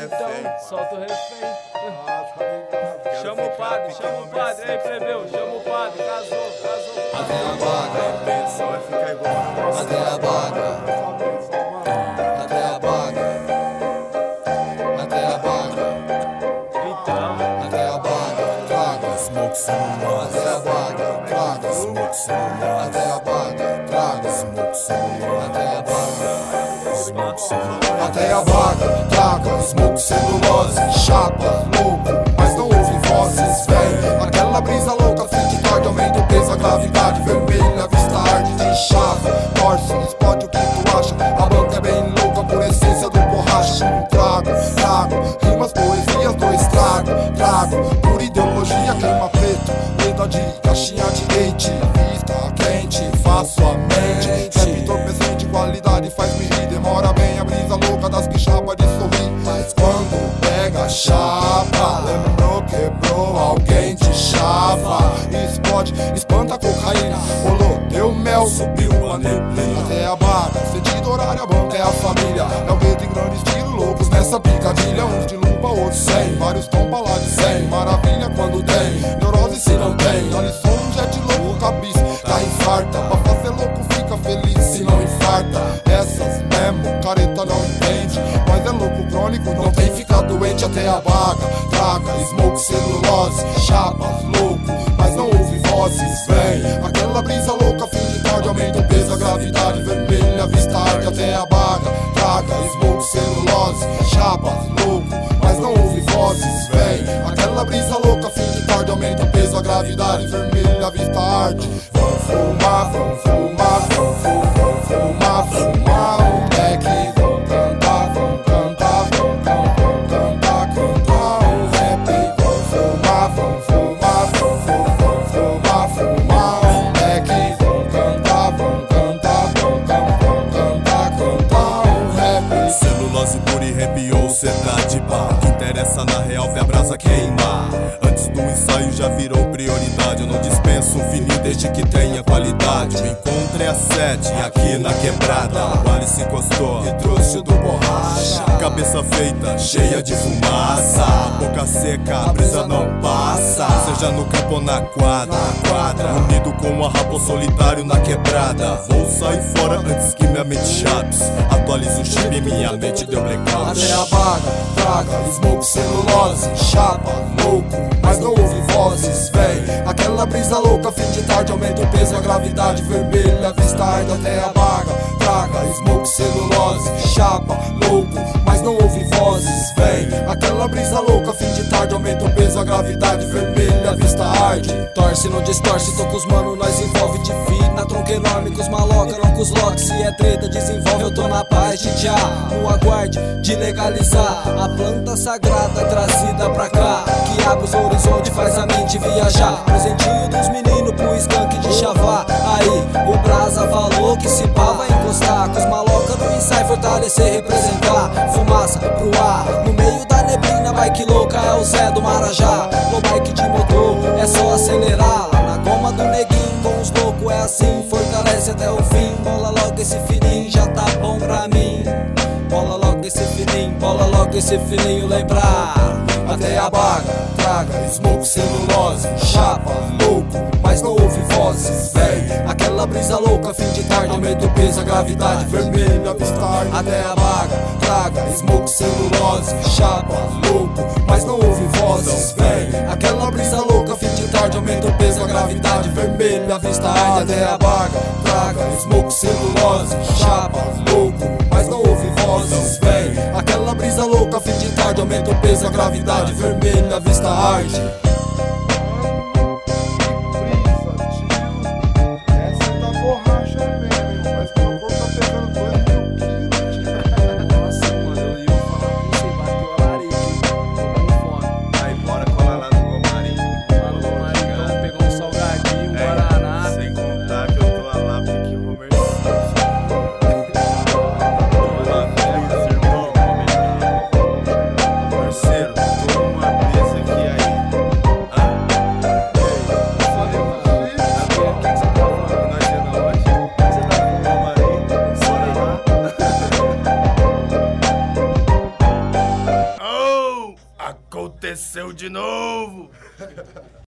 Então, solta o refém. Chama o padre, ei, plebeu, chama o padre, casou. Até a baga, Pensão vai ficar igual. até a baga, até a baga, até a baga, Então, até a baga, traga smoke some, até a baga, traga smoke some, até a baga, traga smoke some, até a baga, smoke some, até a baga, traga smoke celulose, chapa, louco, mas não ouve vozes, vem aquela brisa louca, fim de tarde aumenta o peso, a gravidade vermelha, vista arde de chave, torce, explode o que tu acha, a banca é bem louca por essência do borracha, trago, rimas, poesias, dois trago, por ideologia, queima preto, lenda de caixinha de leite, vista quente, faço a mente, rap entorpecente, qualidade faz-me rir, demora bem a brisa louca das que chapa de sorrir, mas quando pega a chapa, lembrou, quebrou, alguém te chava, explode, espanta a cocaína, rolou, deu mel, subiu a neblina, até a barra, sentido horário, a banca é a família, é o gueto em grande estilo, loucos nessa picadilha, uns de lupa, outros sem, vários tom pra lá de 100, maravilha quando tem, neurose se não tem, olha só um jet louco, cabeça, tá infarta, pra fazer louco fica feliz se não infarta, essas mesmo, careta não entende, mas é louco crônico, não tem ficar doente até a baga, traga, smoke celulose, chapas, louco, mas não ouve vozes, vem, aquela brisa louca, fim de tarde aumenta o peso, a gravidade vermelha, vista arde até a baga, traga, smoke celulose, chapas, louco, mas não ouve vozes, vem, aquela brisa louca, fim de tarde aumenta o peso, a gravidade vermelha, vista arde, vamos fumar, um beck, vamos cantar um rap, vamos fumar um beck, vamos cantar um rap. Celulose pura e rap ou cê tá de pá. O que interessa na real vê a brasa queimar. Antes do ensaio já virou prioridade. Eu não dispenso um fininho desde que tenha qualidade. O encontro é às 7 aqui na quebrada. O Wally se encostou e trouxe o do borracha. Cabeça feita, cheia de fumaça. Boca seca, a brisa não passa. Seja no campo ou na quadra. Unido com um arrapo solitário na quebrada. Vou sair fora antes que minha mente chape. Atualizo o chip e minha mente deu blackout. Até a baga, traga, smoke celulose, chapa, louco, mas não ouve vozes, vem, aquela brisa louca, fim de tarde aumenta o peso, a gravidade vermelha, vista arde até a baga, traga, smoke celulose, chapa, louco, mas não ouve vozes, vem, aquela brisa louca, fim de tarde aumenta o peso, a gravidade vermelha, vista arde, torce, não distorce, tô com os mano, nós envolve de na tronca enorme com os maloca, não com os locks, se é treta desenvolve, eu tô na paz de já, no aguarde de legalizar a planta sagrada trazida pra cá, que abre os horizontes, faz a mente viajar, presentinho dos meninos pro skunk de chavar, aí o brasa falou que se pá vai encostar, com os maloca no ensaio fortalecer, representar, fumaça pro ar, no meio da neblina, bike louca é o Zé do Marajá, no bike de motor é só acelerar, lá na goma do neguinho com os loucos é assim, fortalece até o fim, bola logo esse fininho, já tá bom pra mim, bola logo esse fininho, lembrar, até a baga, traga, smoke celulose, chapa, louco, mas não ouve vozes, vem, aquela brisa louca, fim de tarde, aumenta o peso, a gravidade vermelha, vista arde, até a baga, traga, smoke celulose, chapa, louco, mas não ouve vozes, vem, aquela brisa louca, fim de tarde, aumenta o peso, a gravidade vermelha, vista arde, até a baga, traga, smoke celulose, chapa, louco, mas não ouve vozes, vem, aquela brisa louca, fim de tarde, aumenta o peso, a gravidade vermelha, vista arde. Parceiro, toma uma brisa aqui aí. Aconteceu de novo!